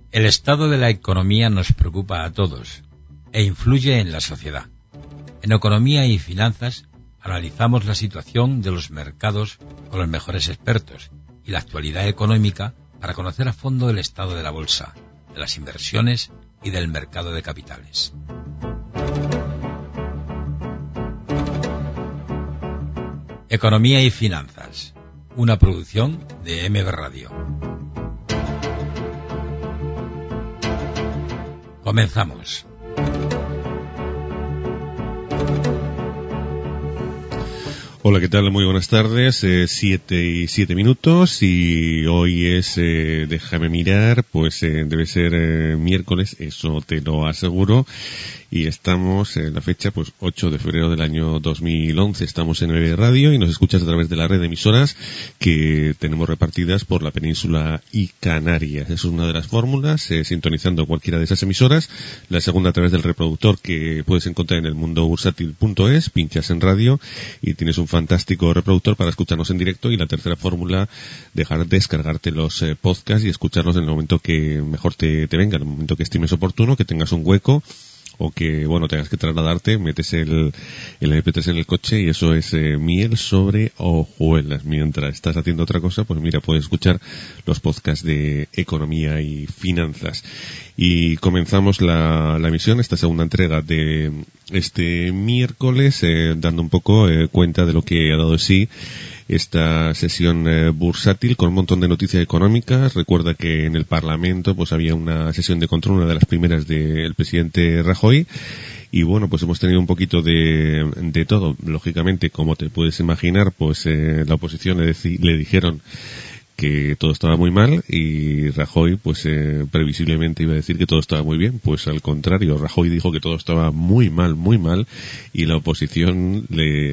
El estado de la economía nos preocupa a todos e influye en la sociedad. En Economía y Finanzas analizamos la situación de los mercados con los mejores expertos y la actualidad económica para conocer a fondo el estado de la bolsa, de las inversiones y del mercado de capitales. Economía y Finanzas, una producción de MB Radio. Comenzamos. Hola, ¿qué tal? Muy buenas tardes, 7:07 y hoy es, déjame mirar, pues debe ser miércoles, eso te lo aseguro, y estamos en la fecha, pues 8 de febrero del año 2011, estamos en MB Radio y nos escuchas a través de la red de emisoras que tenemos repartidas por la península y Canarias. Es una de las fórmulas, sintonizando cualquiera de esas emisoras, la segunda a través del reproductor que puedes encontrar en el mundobursátil.es, pinchas en radio y tienes un fantástico reproductor para escucharnos en directo, y la tercera fórmula, descargarte los podcasts y escucharlos en el momento que mejor te venga, en el momento que estimes oportuno, que tengas un hueco o que, bueno, tengas que trasladarte, metes el MP3 en el coche y eso es miel sobre hojuelas. Mientras estás haciendo otra cosa, pues mira, puedes escuchar los podcasts de Economía y Finanzas. Y comenzamos la emisión, esta segunda entrega de este miércoles, dando un poco cuenta de lo que ha dado de sí esta sesión bursátil con un montón de noticias económicas. Recuerda que en el Parlamento pues había una sesión de control, una de las primeras del presidente Rajoy, y bueno, pues hemos tenido un poquito de todo. Lógicamente, como te puedes imaginar, pues la oposición le dijeron que todo estaba muy mal y Rajoy pues previsiblemente iba a decir que todo estaba muy bien. Pues al contrario, Rajoy dijo que todo estaba muy mal, y la oposición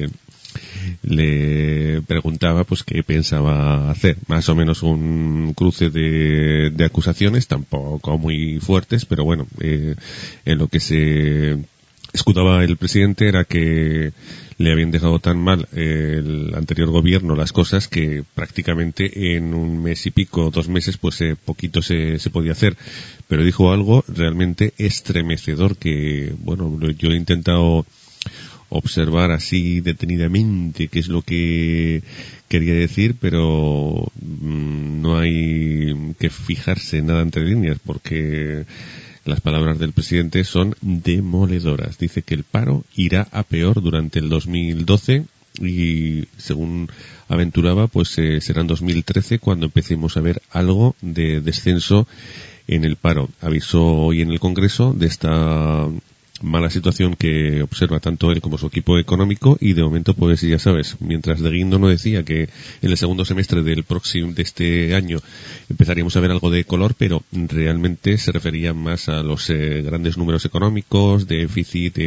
le preguntaba pues qué pensaba hacer. Más o menos un cruce de acusaciones, tampoco muy fuertes, pero bueno, en lo que se escudaba el presidente era que le habían dejado tan mal el anterior gobierno las cosas que prácticamente en un mes y pico, 2 meses, pues poquito se podía hacer. Pero dijo algo realmente estremecedor que, bueno, yo he intentado observar así detenidamente qué es lo que quería decir, pero no hay que fijarse nada entre líneas porque las palabras del presidente son demoledoras. Dice que el paro irá a peor durante el 2012 y, según aventuraba, pues será en 2013 cuando empecemos a ver algo de descenso en el paro. Avisó hoy en el Congreso de esta mala situación que observa tanto él como su equipo económico, y de momento pues ya sabes, mientras de Guindo no decía que en el segundo semestre de este año empezaríamos a ver algo de color, pero realmente se refería más a los grandes números económicos, déficit,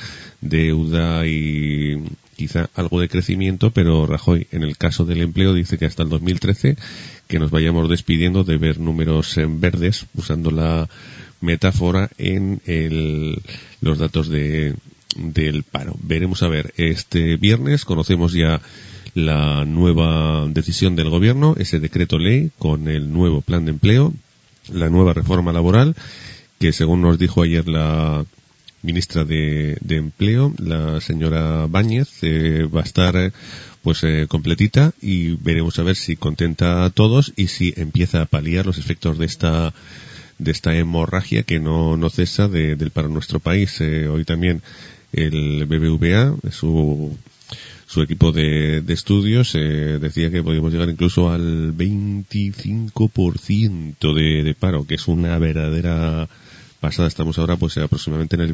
deuda y quizá algo de crecimiento. Pero Rajoy, en el caso del empleo, dice que hasta el 2013 que nos vayamos despidiendo de ver números en verdes, usando la metáfora en los datos del paro. Veremos a ver. Este viernes conocemos ya la nueva decisión del gobierno, ese decreto ley con el nuevo plan de empleo, la nueva reforma laboral, que según nos dijo ayer la ministra de Empleo, la señora Báñez, va a estar pues completita, y veremos a ver si contenta a todos y si empieza a paliar los efectos de esta hemorragia que no cesa del paro en nuestro país. Hoy también el BBVA, su equipo de estudios, decía que podíamos llegar incluso al 25% de paro, que es una verdadera pasada. Estamos ahora pues aproximadamente en el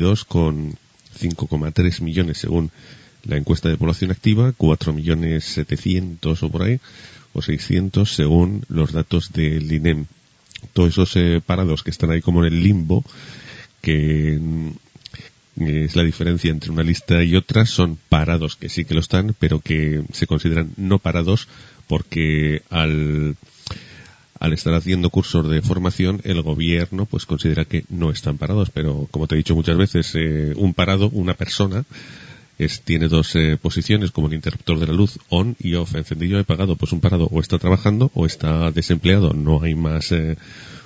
22,5,3 millones según la encuesta de población activa, 4.700.000 o por ahí, o 600 según los datos del INEM. Todos esos parados que están ahí como en el limbo, que es la diferencia entre una lista y otra, son parados que sí que lo están, pero que se consideran no parados porque al estar haciendo cursos de formación, el gobierno pues considera que no están parados. Pero como te he dicho muchas veces, un parado, una persona, tiene dos posiciones, como el interruptor de la luz, on y off, encendido y apagado. Pues un parado o está trabajando o está desempleado, no hay más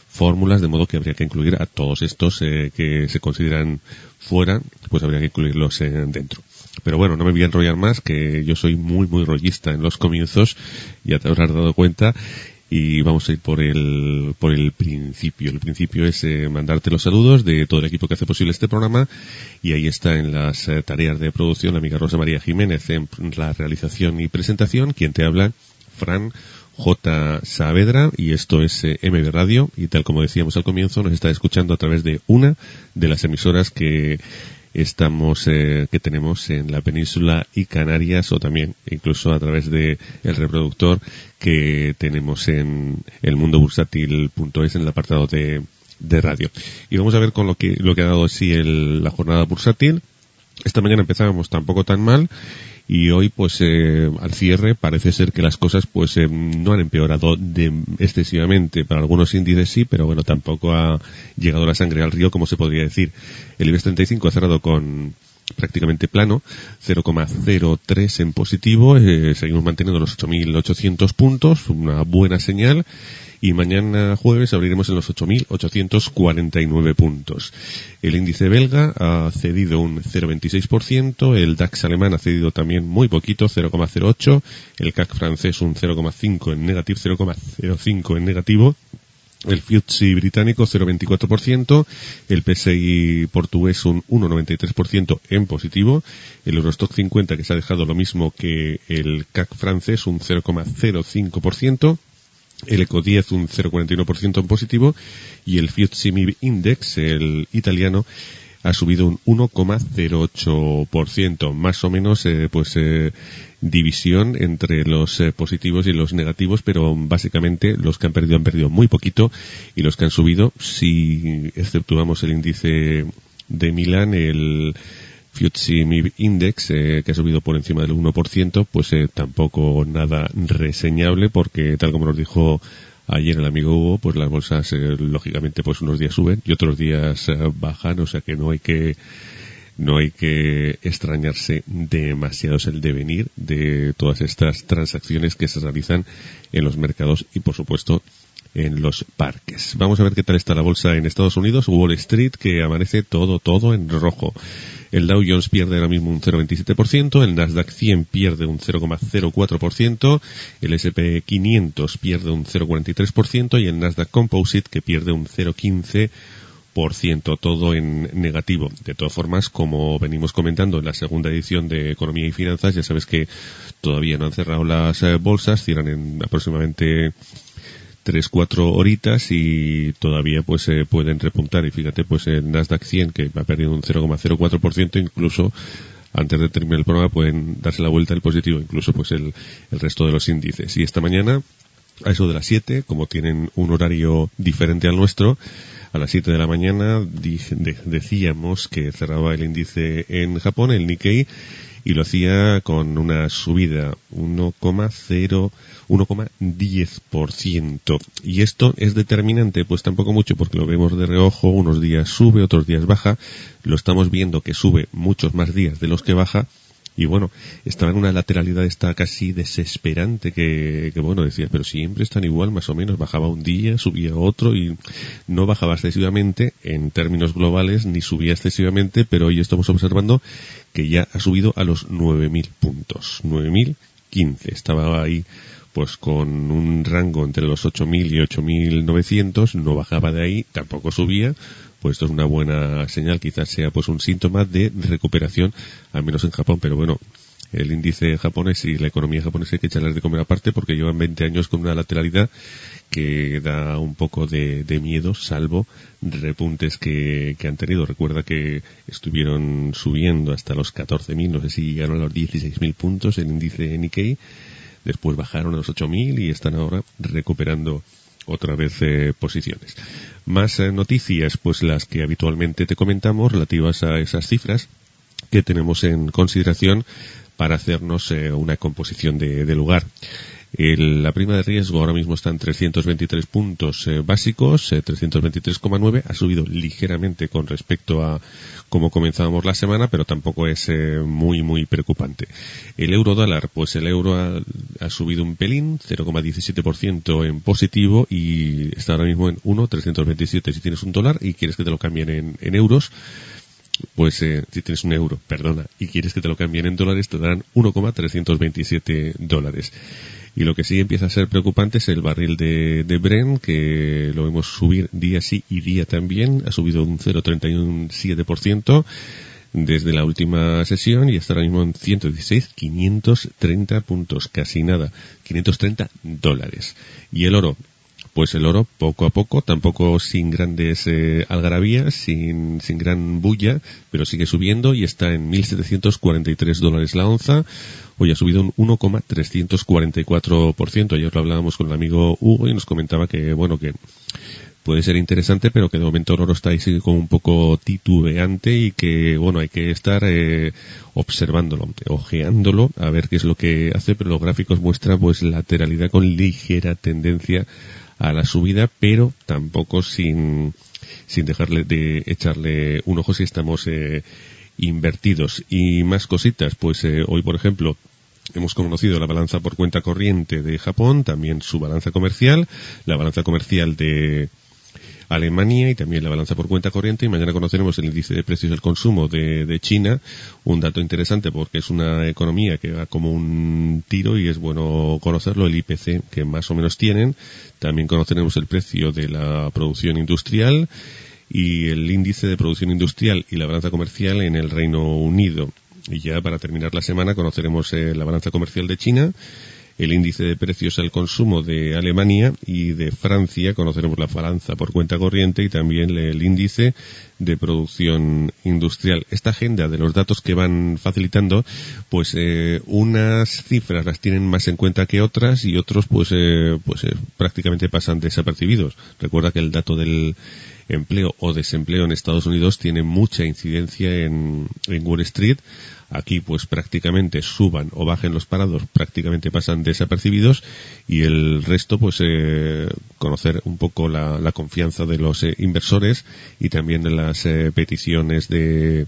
fórmulas, de modo que habría que incluir a todos estos que se consideran fuera, pues habría que incluirlos dentro. Pero bueno, no me voy a enrollar más, que yo soy muy rollista en los comienzos, ya te habrás dado cuenta, y vamos a ir por el principio. El principio es mandarte los saludos de todo el equipo que hace posible este programa, y ahí está en las tareas de producción la amiga Rosa María Jiménez en la realización y presentación, quien te habla, Fran J. Saavedra, y esto es MB Radio, y tal como decíamos al comienzo, nos está escuchando a través de una de las emisoras que tenemos en la península y Canarias, o también incluso a través de el reproductor que tenemos en elmundobursátil.es en el apartado de radio. Y vamos a ver con lo que ha dado así la jornada bursátil. Esta mañana empezábamos tampoco tan mal, y hoy pues al cierre parece ser que las cosas pues no han empeorado excesivamente. Para algunos índices sí, pero bueno, tampoco ha llegado la sangre al río, como se podría decir. El IBEX 35 ha cerrado con prácticamente plano, 0,03 en positivo, seguimos manteniendo los 8.800 puntos, una buena señal. Y mañana jueves abriremos en los 8.849 puntos. El índice belga ha cedido un 0,26%, el DAX alemán ha cedido también muy poquito, 0,08%, el CAC francés un 0,5 en negativo, 0,05 en negativo, el FTSE británico 0,24%, el PSI portugués un 1,93% en positivo, el Eurostock 50 que se ha dejado lo mismo que el CAC francés un 0,05%, el Eco 10 un 0,41% en positivo, y el FTSE MIB Index, el italiano, ha subido un 1,08%, más o menos división entre los positivos y los negativos, pero básicamente los que han perdido muy poquito, y los que han subido, si exceptuamos el índice de Milán, el FTSE MIB Index, que ha subido por encima del 1%, pues tampoco nada reseñable, porque tal como nos dijo ayer el amigo Hugo, pues las bolsas lógicamente pues unos días suben y otros días bajan, o sea que no hay que extrañarse demasiado. Es el devenir de todas estas transacciones que se realizan en los mercados y por supuesto en los parques. Vamos a ver qué tal está la bolsa en Estados Unidos. Wall Street, que amanece todo en rojo. El Dow Jones pierde ahora mismo un 0,27%, el Nasdaq 100 pierde un 0,04%, el S&P 500 pierde un 0,43% y el Nasdaq Composite que pierde un 0,15%, todo en negativo. De todas formas, como venimos comentando en la segunda edición de Economía y Finanzas, ya sabes que todavía no han cerrado las bolsas, cierran en aproximadamente 3-4 horitas y todavía pues pueden repuntar. Y fíjate, pues el Nasdaq 100 que ha perdido un 0,04%, incluso antes de terminar el programa pueden darse la vuelta al positivo, incluso pues el resto de los índices. Y esta mañana, a eso de las 7, como tienen un horario diferente al nuestro, a las 7 de la mañana decíamos que cerraba el índice en Japón, el Nikkei, y lo hacía con una subida 1,10%. Y esto es determinante, pues tampoco mucho, porque lo vemos de reojo, unos días sube, otros días baja, lo estamos viendo que sube muchos más días de los que baja, y bueno, estaba en una lateralidad esta casi desesperante que bueno, decía, pero siempre están igual, más o menos, bajaba un día, subía otro, y no bajaba excesivamente en términos globales, ni subía excesivamente, pero hoy estamos observando que ya ha subido a los 9.000 puntos, 9.015, estaba ahí pues con un rango entre los 8.000 y 8.900, no bajaba de ahí, tampoco subía. Pues esto es una buena señal, quizás sea pues un síntoma de recuperación, al menos en Japón, pero bueno, el índice japonés y la economía japonesa hay que echarles de comer aparte porque llevan 20 años con una lateralidad que da un poco de miedo, salvo repuntes que han tenido. Recuerda que estuvieron subiendo hasta los 14.000, no sé si llegaron a los 16.000 puntos el índice Nikkei, después bajaron a los 8.000 y están ahora recuperando otra vez posiciones. Más noticias, pues las que habitualmente te comentamos relativas a esas cifras que tenemos en consideración para hacernos una composición de lugar. La prima de riesgo ahora mismo está en 323 puntos básicos, 323,9. Ha subido ligeramente con respecto a cómo comenzábamos la semana, pero tampoco es muy preocupante. El euro dólar, pues el euro ha subido un pelín, 0,17% en positivo, y está ahora mismo en 1,327. Si tienes un dólar y quieres que te lo cambien en euros, pues si tienes un euro, y quieres que te lo cambien en dólares, te darán 1,327 dólares. Y lo que sí empieza a ser preocupante es el barril de Brent, que lo vemos subir día sí y día también. Ha subido un 0,37% desde la última sesión y está ahora mismo en 116,530 puntos, casi nada, 530 dólares. Y el oro, pues el oro poco a poco, tampoco sin grandes algarabías, sin gran bulla, pero sigue subiendo y está en 1.743 dólares la onza. Hoy ha subido un 1,344%. Ayer lo hablábamos con el amigo Hugo y nos comentaba que, bueno, que puede ser interesante, pero que de momento el oro está ahí como un poco titubeante y que, bueno, hay que estar observándolo, ojeándolo, a ver qué es lo que hace, pero los gráficos muestran pues lateralidad con ligera tendencia a la subida, pero tampoco sin dejarle de echarle un ojo si estamos invertidos. Y más cositas, pues hoy, por ejemplo, hemos conocido la balanza por cuenta corriente de Japón, también su balanza comercial, la balanza comercial de Alemania y también la balanza por cuenta corriente, y mañana conoceremos el índice de precios del consumo de China, un dato interesante porque es una economía que va como un tiro y es bueno conocerlo, el IPC que más o menos tienen. También conoceremos el precio de la producción industrial y el índice de producción industrial y la balanza comercial en el Reino Unido. Y ya para terminar la semana conoceremos la balanza comercial de China, el índice de precios al consumo de Alemania, y de Francia conoceremos la balanza por cuenta corriente y también el índice de producción industrial. Esta agenda de los datos que van facilitando, pues unas cifras las tienen más en cuenta que otras y otros pues prácticamente pasan desapercibidos. Recuerda que el dato del empleo o desempleo en Estados Unidos tiene mucha incidencia en Wall Street. Aquí pues prácticamente suban o bajen los parados, prácticamente pasan desapercibidos, y el resto pues conocer un poco la confianza de los inversores y también de las peticiones del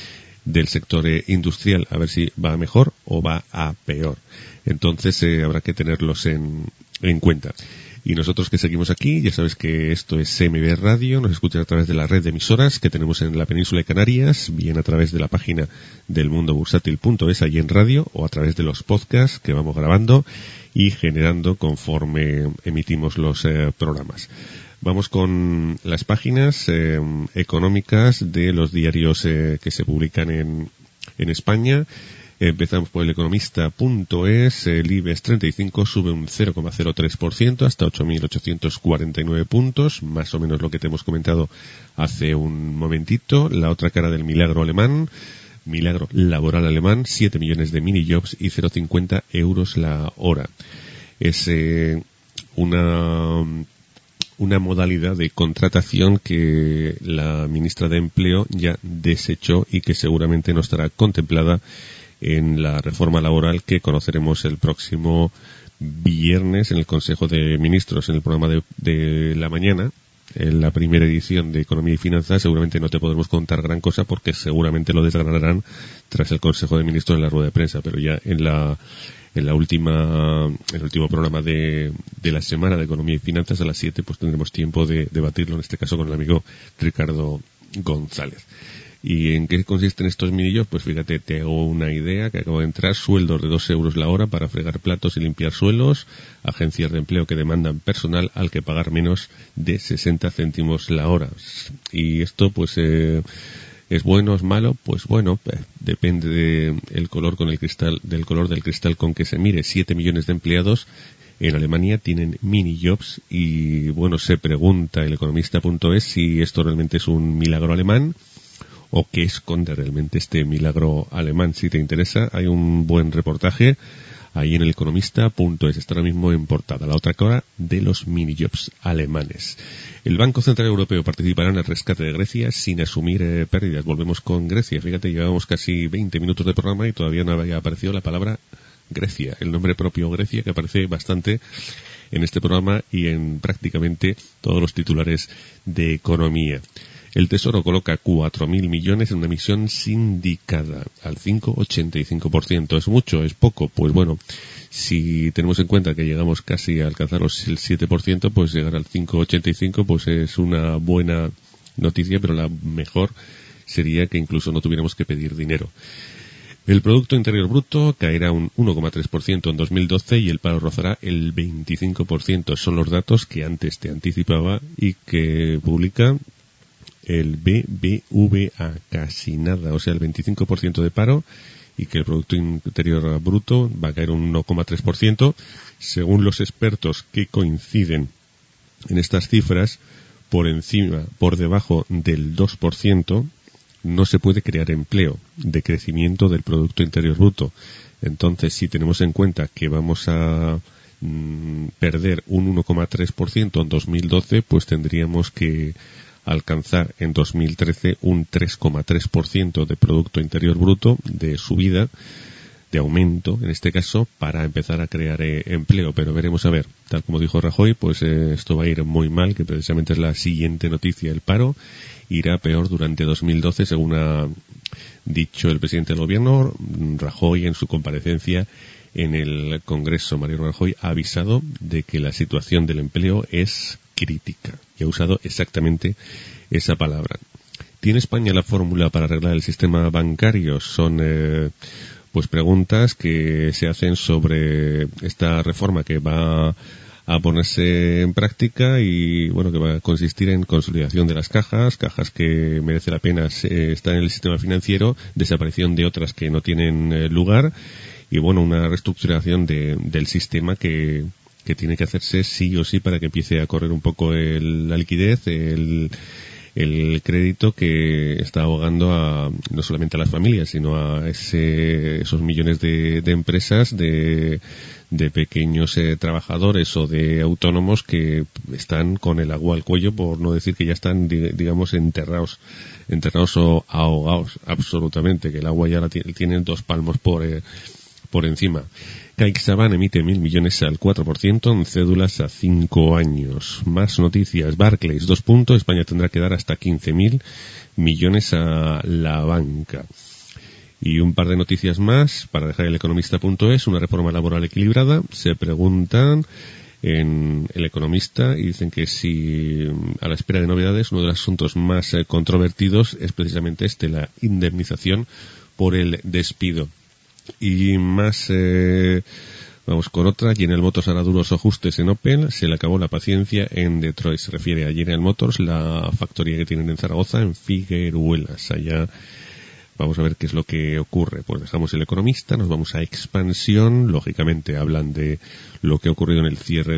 sector industrial, a ver si va a mejor o va a peor. Entonces habrá que tenerlos en cuenta. Y nosotros que seguimos aquí, ya sabes que esto es CMB Radio, nos escuchan a través de la red de emisoras que tenemos en la península de Canarias, bien a través de la página del mundobursátil.es allí en radio, o a través de los podcasts que vamos grabando y generando conforme emitimos los programas. Vamos con las páginas económicas de los diarios que se publican en España. Empezamos por el economista.es. El IBEX 35 sube un 0,03% hasta 8.849 puntos, más o menos lo que te hemos comentado hace un momentito. La otra cara del milagro laboral alemán, 7 millones de mini-jobs y 0,50 euros la hora. Es una modalidad de contratación que la ministra de Empleo ya desechó y que seguramente no estará contemplada en la reforma laboral que conoceremos el próximo viernes en el Consejo de Ministros, en el programa de la mañana. En la primera edición de Economía y Finanzas seguramente no te podremos contar gran cosa porque seguramente lo desgranarán tras el Consejo de Ministros en la rueda de prensa, pero ya en el último programa de la semana de Economía y Finanzas a las 7 pues tendremos tiempo de debatirlo, en este caso con el amigo Ricardo González. ¿Y en qué consisten estos minijobs? Pues fíjate, te hago una idea que acabo de entrar: sueldos de 2 euros la hora para fregar platos y limpiar suelos, agencias de empleo que demandan personal al que pagar menos de 60 céntimos la hora. Y esto pues ¿es bueno o es malo? Pues bueno, depende del color del cristal con que se mire. 7 millones de empleados en Alemania tienen mini-jobs y bueno, se pregunta el economista.es si esto realmente es un milagro alemán o qué esconde realmente este milagro alemán. Si te interesa, hay un buen reportaje ahí en el economista.es, está ahora mismo en portada, la otra cara de los mini-jobs alemanes. El Banco Central Europeo participará en el rescate de Grecia sin asumir pérdidas. Volvemos con Grecia. Fíjate, llevamos casi 20 minutos de programa y todavía no había aparecido la palabra Grecia, el nombre propio Grecia, que aparece bastante en este programa y en prácticamente todos los titulares de economía. El Tesoro coloca 4.000 millones en una emisión sindicada al 5,85%. ¿Es mucho? ¿Es poco? Pues bueno, si tenemos en cuenta que llegamos casi a alcanzar el 7%, pues llegar al 5,85% pues es una buena noticia, pero la mejor sería que incluso no tuviéramos que pedir dinero. El Producto Interior Bruto caerá un 1,3% en 2012 y el paro rozará el 25%. Son los datos que antes te anticipaba y que publica el BBVA, casi nada, o sea, el 25% de paro, y que el Producto Interior Bruto va a caer un 1,3%. Según los expertos que coinciden en estas cifras, por debajo del 2%, no se puede crear empleo de crecimiento del Producto Interior Bruto. Entonces, si tenemos en cuenta que vamos a perder un 1,3% en 2012, pues tendríamos que alcanzar en 2013 un 3,3% de Producto Interior Bruto de subida, de aumento en este caso, para empezar a crear empleo. Pero veremos a ver, tal como dijo Rajoy, pues esto va a ir muy mal, que precisamente es la siguiente noticia. El paro irá peor durante 2012, según ha dicho el presidente del gobierno, Rajoy, en su comparecencia en el Congreso. Mariano Rajoy ha avisado de que la situación del empleo es crítica y ha usado exactamente esa palabra. ¿Tiene España la fórmula para arreglar el sistema bancario? Son pues preguntas que se hacen sobre esta reforma que va a ponerse en práctica y bueno, que va a consistir en consolidación de las cajas que merece la pena estar en el sistema financiero, desaparición de otras que no tienen lugar y bueno, una reestructuración del sistema que tiene que hacerse sí o sí para que empiece a correr un poco la liquidez, el crédito que está ahogando no solamente a las familias, sino a esos millones de empresas, de pequeños trabajadores o de autónomos que están con el agua al cuello, por no decir que ya están, digamos, enterrados o ahogados absolutamente, que el agua ya tienen 2 palmos por encima. CaixaBank emite 1.000 millones al 4% en cédulas a 5 años. Más noticias. Barclays, 2 puntos. España tendrá que dar hasta 15.000 millones a la banca. Y un par de noticias más para dejar el economista.es. Una reforma laboral equilibrada. Se preguntan en El Economista y dicen que si a la espera de novedades, uno de los asuntos más controvertidos es precisamente la indemnización por el despido. Y más, vamos con otra. General Motors hará duros ajustes en Opel. Se le acabó la paciencia en Detroit. Se refiere a General Motors, la factoría que tienen en Zaragoza, en Figueruelas. Allá vamos a ver qué es lo que ocurre. Pues dejamos El Economista, nos vamos a Expansión. Lógicamente hablan de lo que ha ocurrido en el cierre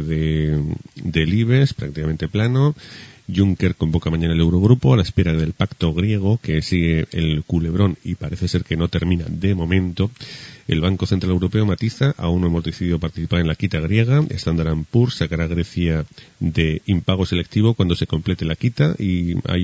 del IBEX, prácticamente plano. Juncker convoca mañana el Eurogrupo a la espera del pacto griego que sigue el culebrón y parece ser que no termina de momento. El Banco Central Europeo matiza, aún no hemos decidido participar en la quita griega. Standard & Poor's sacará a Grecia de impago selectivo cuando se complete la quita y hay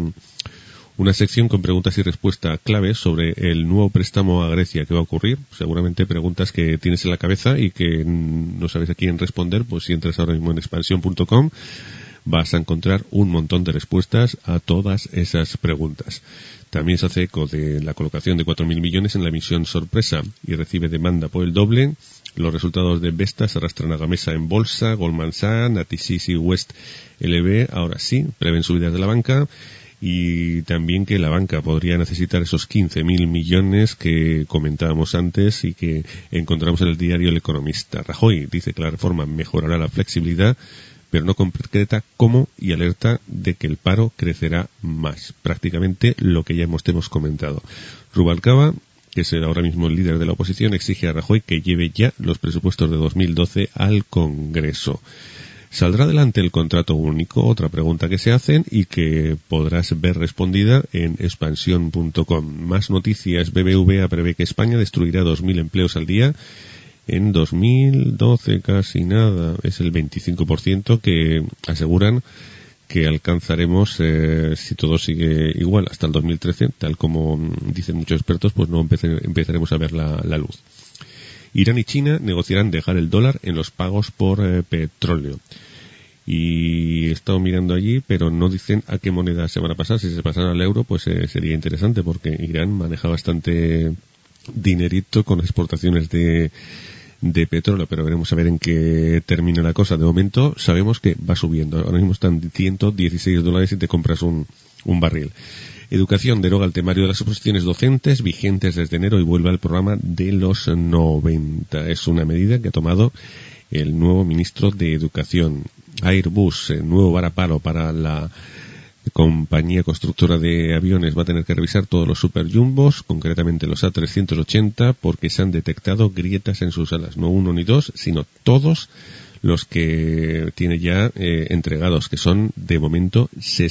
una sección con preguntas y respuestas claves sobre el nuevo préstamo a Grecia que va a ocurrir. Seguramente preguntas que tienes en la cabeza y que no sabes a quién responder, pues si entras ahora mismo en expansión.com vas a encontrar un montón de respuestas a todas esas preguntas. También se hace eco de la colocación de 4.000 millones en la emisión sorpresa y recibe demanda por el doble. Los resultados de Vestas arrastran a Gamesa en bolsa, Goldman Sachs, Natixis y West LB, ahora sí, prevén subidas de la banca. Y también que la banca podría necesitar esos 15.000 millones que comentábamos antes y que encontramos en el diario El Economista. Rajoy dice que la reforma mejorará la flexibilidad, pero no concreta cómo y alerta de que el paro crecerá más. Prácticamente lo que ya hemos comentado. Rubalcaba, que es ahora mismo el líder de la oposición, exige a Rajoy que lleve ya los presupuestos de 2012 al Congreso. ¿Saldrá adelante el contrato único? Otra pregunta que se hacen y que podrás ver respondida en expansión.com. Más noticias. BBVA prevé que España destruirá 2.000 empleos al día. En 2012 casi nada, es el 25% que aseguran que alcanzaremos si todo sigue igual hasta el 2013, tal como dicen muchos expertos, pues no empezaremos a ver la luz. Irán y China negociarán dejar el dólar en los pagos por petróleo. Y he estado mirando allí, pero no dicen a qué moneda se van a pasar. Si se pasan al euro, pues sería interesante, porque Irán maneja bastante dinerito con exportaciones de petróleo, pero veremos a ver en qué termina la cosa. De momento sabemos que va subiendo. Ahora mismo están $116 si te compras un barril. Educación deroga el temario de las oposiciones docentes vigentes desde enero y vuelve al programa de los 90. Es una medida que ha tomado el nuevo ministro de Educación. Airbus, nuevo varapalo para la compañía constructora de aviones, va a tener que revisar todos los superjumbos, concretamente los A380, porque se han detectado grietas en sus alas. No uno ni dos, sino todos los que tiene ya entregados, que son de momento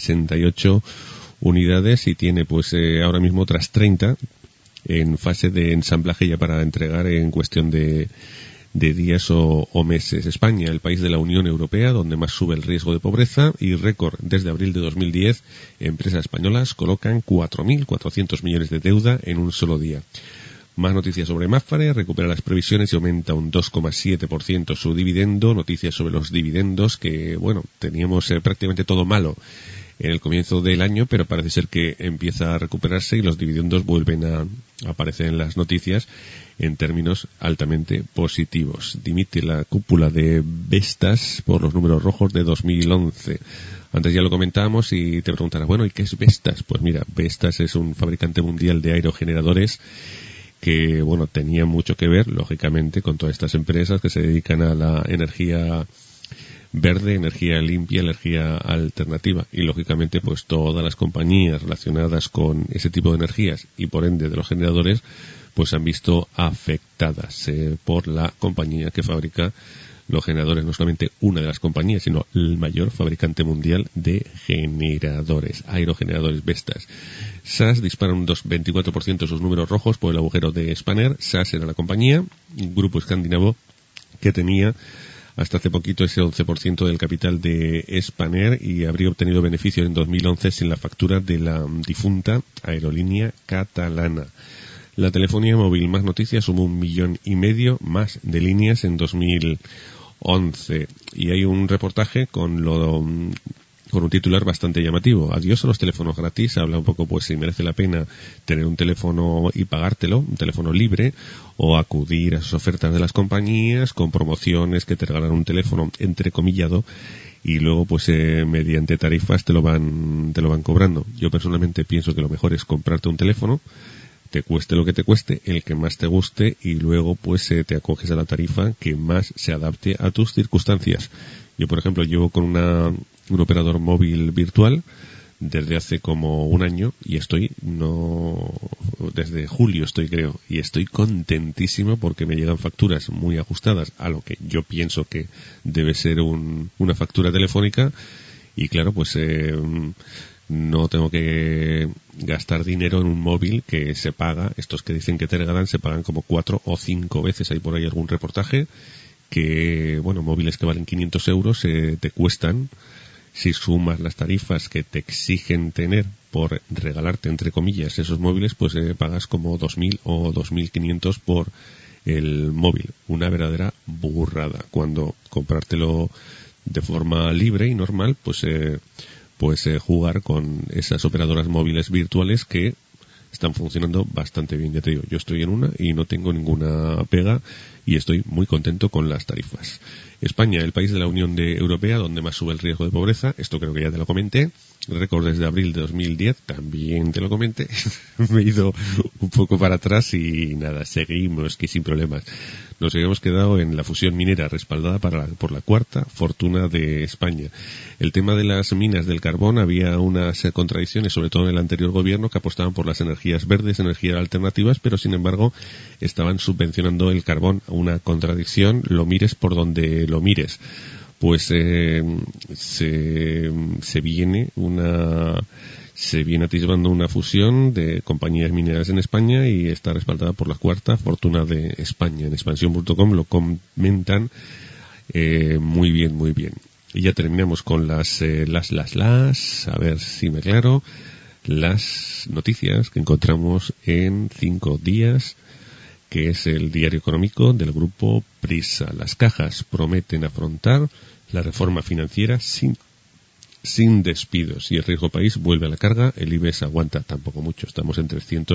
68 unidades, y tiene pues ahora mismo otras 30 en fase de ensamblaje ya para entregar en cuestión de días o meses. España, el país de la Unión Europea donde más sube el riesgo de pobreza, y récord desde abril de 2010, empresas españolas colocan 4.400 millones de deuda en un solo día. Más noticias sobre Mapfre, recupera las previsiones y aumenta un 2,7% su dividendo. Noticias sobre los dividendos, que bueno, teníamos prácticamente todo malo en el comienzo del año, pero parece ser que empieza a recuperarse y los dividendos vuelven a aparecer en las noticias en términos altamente positivos. Dimite la cúpula de Vestas por los números rojos de 2011. Antes ya lo comentábamos y te preguntarás, bueno, ¿y qué es Vestas? Pues mira, Vestas es un fabricante mundial de aerogeneradores que, bueno, tenía mucho que ver, lógicamente, con todas estas empresas que se dedican a la energía verde, energía limpia, energía alternativa, y lógicamente pues todas las compañías relacionadas con ese tipo de energías y por ende de los generadores pues han visto afectadas por la compañía que fabrica los generadores, no solamente una de las compañías, sino el mayor fabricante mundial de generadores, aerogeneradores Vestas. SAS dispara un 24% sus números rojos por el agujero de Spanair. SAS era la compañía, un grupo escandinavo que tenía hasta hace poquito ese 11% del capital de Spanair y habría obtenido beneficios en 2011 sin la factura de la difunta aerolínea catalana. La telefonía móvil, más noticias, sumó 1,5 millones más de líneas en 2011. Y hay un reportaje con un titular bastante llamativo. Adiós a los teléfonos gratis. Habla un poco pues si merece la pena tener un teléfono y pagártelo, un teléfono libre, o acudir a esas ofertas de las compañías con promociones que te regalan un teléfono entrecomillado y luego pues mediante tarifas te lo van cobrando. Yo personalmente pienso que lo mejor es comprarte un teléfono, te cueste lo que te cueste, el que más te guste, y luego pues te acoges a la tarifa que más se adapte a tus circunstancias. Yo, por ejemplo, llevo con un operador móvil virtual desde hace como un año y desde julio creo, y estoy contentísimo porque me llegan facturas muy ajustadas a lo que yo pienso que debe ser una factura telefónica, y claro, pues no tengo que gastar dinero en un móvil que se paga, estos que dicen que te regalan se pagan como 4 o 5 veces. Hay por ahí algún reportaje que, bueno, móviles que valen 500 euros te cuestan, si sumas las tarifas que te exigen tener por regalarte, entre comillas, esos móviles, pues pagas como 2.000 o 2.500 por el móvil. Una verdadera burrada. Cuando comprártelo de forma libre y normal, pues jugar con esas operadoras móviles virtuales que están funcionando bastante bien. Ya te digo, yo estoy en una y no tengo ninguna pega y estoy muy contento con las tarifas. España, el país de la Unión Europea donde más sube el riesgo de pobreza, esto creo que ya te lo comenté. Récord desde abril de 2010, también te lo comenté. Me he ido un poco para atrás y nada, seguimos que sin problemas. Nos habíamos quedado en la fusión minera respaldada por la cuarta fortuna de España. El tema de las minas del carbón, había unas contradicciones, sobre todo en el anterior gobierno, que apostaban por las energías verdes, energías alternativas, pero sin embargo estaban subvencionando el carbón. Una contradicción, lo mires por donde lo mires. Pues se viene atisbando una fusión de compañías mineras en España y está respaldada por la cuarta fortuna de España. En expansión.com lo comentan muy bien, muy bien. Y ya terminamos con a ver si me aclaro, las noticias que encontramos en 5 días que es el diario económico del grupo Prisa. Las cajas prometen afrontar la reforma financiera sin despidos y el riesgo país vuelve a la carga. El IBEX aguanta tampoco mucho, estamos en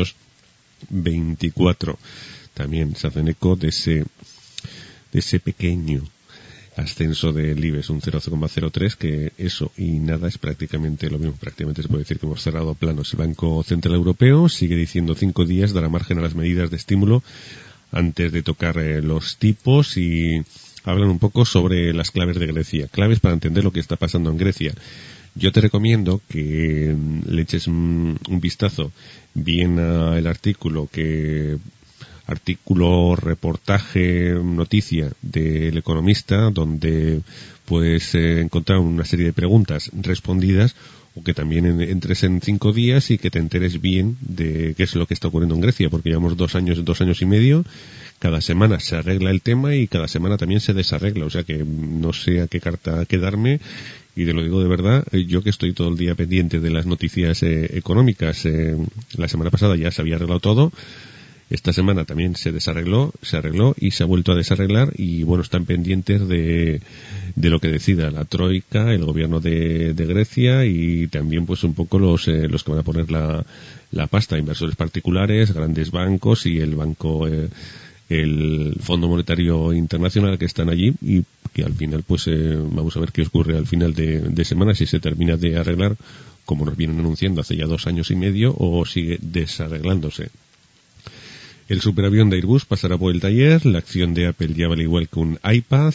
324. También se hacen eco de ese pequeño ascenso del IBEX, un 0,03, que eso y nada es prácticamente lo mismo. Prácticamente se puede decir que hemos cerrado planos. El Banco Central Europeo sigue diciendo 5 días dará margen a las medidas de estímulo antes de tocar los tipos, y hablan un poco sobre las claves de Grecia, claves para entender lo que está pasando en Grecia. Yo te recomiendo que le eches un vistazo bien al artículo, reportaje, noticia del Economista, donde puedes encontrar una serie de preguntas respondidas, o que también entres en 5 días y que te enteres bien de qué es lo que está ocurriendo en Grecia, porque llevamos 2 años y medio, cada semana se arregla el tema y cada semana también se desarregla, o sea que no sé a qué carta quedarme, y te lo digo de verdad, yo que estoy todo el día pendiente de las noticias económicas, la semana pasada ya se había arreglado todo. Esta semana también se arregló y se ha vuelto a desarreglar, y bueno, están pendientes de lo que decida la Troika, el gobierno de Grecia, y también pues un poco los que van a poner la pasta, inversores particulares, grandes bancos y el Fondo Monetario Internacional, que están allí, y que al final pues vamos a ver qué ocurre al final de semana, si se termina de arreglar como nos vienen anunciando hace ya 2 años y medio, o sigue desarreglándose. El superavión de Airbus pasará por el taller. La acción de Apple ya vale igual que un iPad,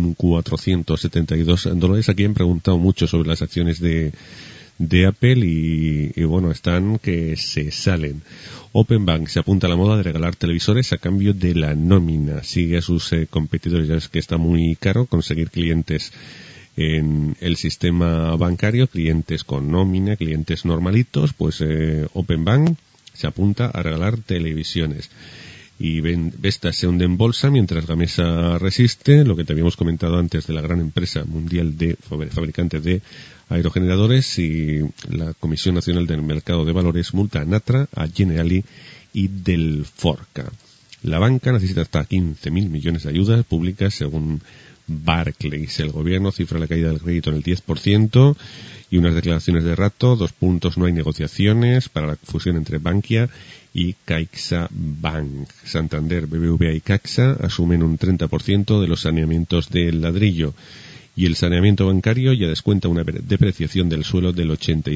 $472. Aquí han preguntado mucho sobre las acciones de Apple y bueno, están que se salen. Open Bank se apunta a la moda de regalar televisores a cambio de la nómina. Sigue a sus competidores, ya es que está muy caro conseguir clientes en el sistema bancario, clientes con nómina, clientes normalitos, pues Open Bank se apunta a regalar televisiones. Y Vestas se hunde en bolsa mientras Gamesa resiste, lo que te habíamos comentado antes de la gran empresa mundial de fabricante de aerogeneradores, y la Comisión Nacional del Mercado de Valores multa a Natra, a Generali y Delforca. La banca necesita hasta 15.000 millones de ayudas públicas según Barclays. El gobierno cifra la caída del crédito en el 10%, y unas declaraciones de Rato, 2 puntos, no hay negociaciones para la fusión entre Bankia y CaixaBank. Santander, BBVA y Caixa asumen un 30% de los saneamientos del ladrillo, y el saneamiento bancario ya descuenta una depreciación del suelo del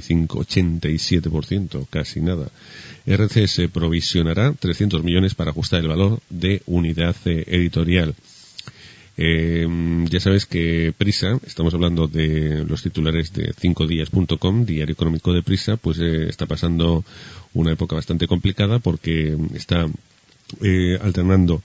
87%, casi nada. RCS provisionará 300 millones para ajustar el valor de Unidad Editorial. Ya sabes que Prisa, estamos hablando de los titulares de 5días.com, diario económico de Prisa, pues está pasando una época bastante complicada porque está alternando,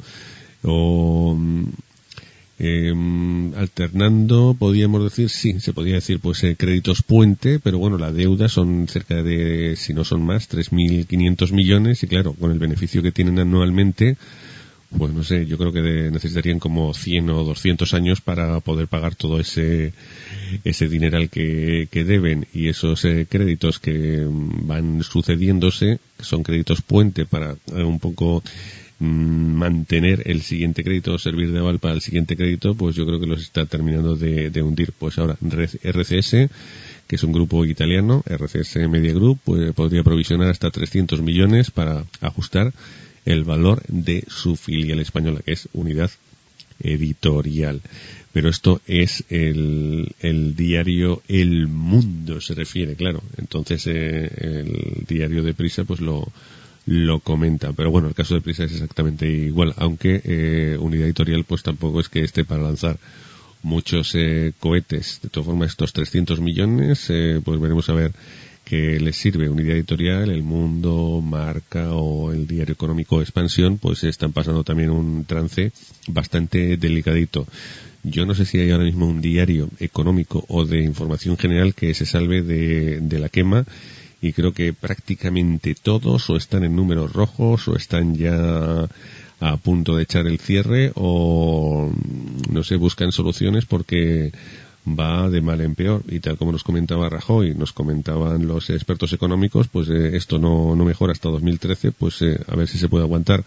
podríamos decir, sí, se podría decir, pues créditos puente, pero bueno, la deuda son cerca de, si no son más, 3.500 millones, y claro, con el beneficio que tienen anualmente, pues no sé, yo creo que necesitarían como 100 o 200 años para poder pagar todo ese dineral que deben, y esos créditos que van sucediéndose son créditos puente para un poco mantener el siguiente crédito, servir de aval para el siguiente crédito, pues yo creo que los está terminando de hundir. Pues ahora RCS, que es un grupo italiano, RCS Media Group, pues podría provisionar hasta 300 millones para ajustar el valor de su filial española, que es Unidad Editorial. Pero esto es el diario El Mundo, se refiere, claro. Entonces el diario de Prisa pues lo comenta. Pero bueno, el caso de Prisa es exactamente igual, aunque Unidad Editorial pues tampoco es que esté para lanzar muchos cohetes. De todas formas, estos 300 millones pues veremos a ver que les sirve. Unidad Editorial, El Mundo, Marca o el Diario Económico Expansión, pues están pasando también un trance bastante delicadito. Yo no sé si hay ahora mismo un diario económico o de información general que se salve de la quema, y creo que prácticamente todos o están en números rojos o están ya a punto de echar el cierre, o no sé, buscan soluciones porque va de mal en peor, y tal como nos comentaba Rajoy, nos comentaban los expertos económicos, pues esto no mejora hasta 2013, pues a ver si se puede aguantar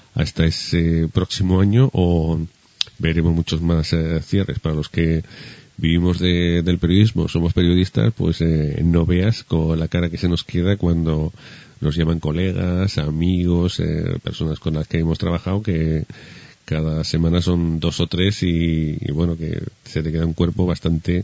hasta ese próximo año, o veremos muchos más cierres. Para los que vivimos del periodismo, somos periodistas, pues no veas con la cara que se nos queda cuando nos llaman colegas, amigos, personas con las que hemos trabajado, que cada semana son 2 o 3 y bueno, que se te queda un cuerpo bastante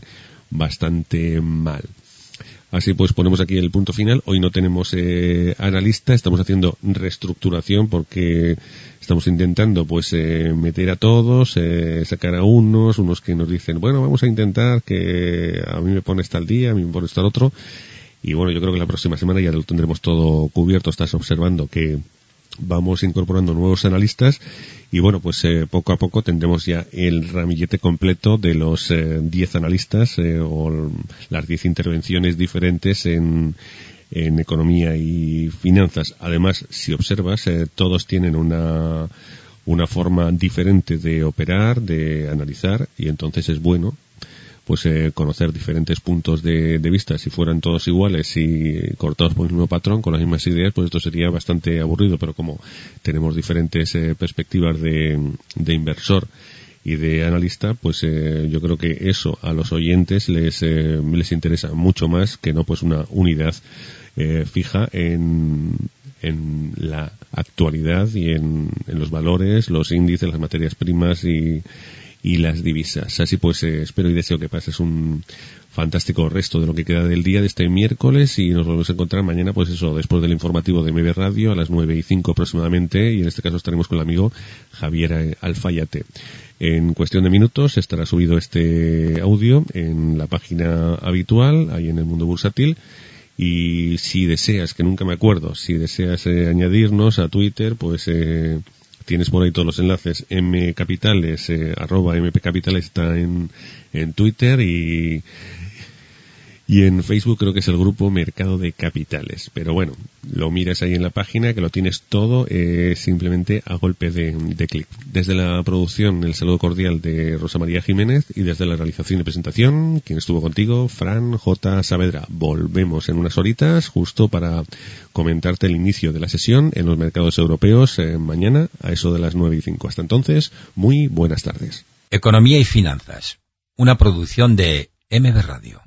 mal. Así pues ponemos aquí el punto final. Hoy no tenemos analista, estamos haciendo reestructuración porque estamos intentando pues meter a todos, sacar a unos que nos dicen, bueno, vamos a intentar que a mí me pones tal día, a mí me pones tal otro. Y bueno, yo creo que la próxima semana ya lo tendremos todo cubierto. Estás observando que vamos incorporando nuevos analistas y bueno, pues poco a poco tendremos ya el ramillete completo de los 10 analistas o las 10 intervenciones diferentes en economía y finanzas. Además, si observas, todos tienen una forma diferente de operar, de analizar, y entonces es bueno pues conocer diferentes puntos de vista. Si fueran todos iguales y cortados por el mismo patrón, con las mismas ideas, pues esto sería bastante aburrido. Pero como tenemos diferentes perspectivas de inversor y de analista, pues yo creo que eso a los oyentes les interesa mucho más que no pues una unidad fija en la actualidad y en los valores, los índices, las materias primas y las divisas. Así pues, espero y deseo que pases un fantástico resto de lo que queda del día de este miércoles, y nos volvemos a encontrar mañana, pues eso, después del informativo de MB Radio a las 9:05 aproximadamente, y en este caso estaremos con el amigo Javier Alfayate. En cuestión de minutos estará subido este audio en la página habitual, ahí en el Mundo Bursátil. Y si deseas, que nunca me acuerdo, si deseas añadirnos a Twitter, pues tienes por ahí todos los enlaces. @mpcapitales está en Twitter, y en Facebook creo que es el grupo Mercado de Capitales. Pero bueno, lo miras ahí en la página, que lo tienes todo simplemente a golpe de clic. Desde la producción, el saludo cordial de Rosa María Jiménez, y desde la realización y presentación, quien estuvo contigo, Fran J. Saavedra. Volvemos en unas horitas, justo para comentarte el inicio de la sesión en los mercados europeos mañana a eso de las 9:05. Hasta entonces, muy buenas tardes. Economía y finanzas, una producción de MB Radio.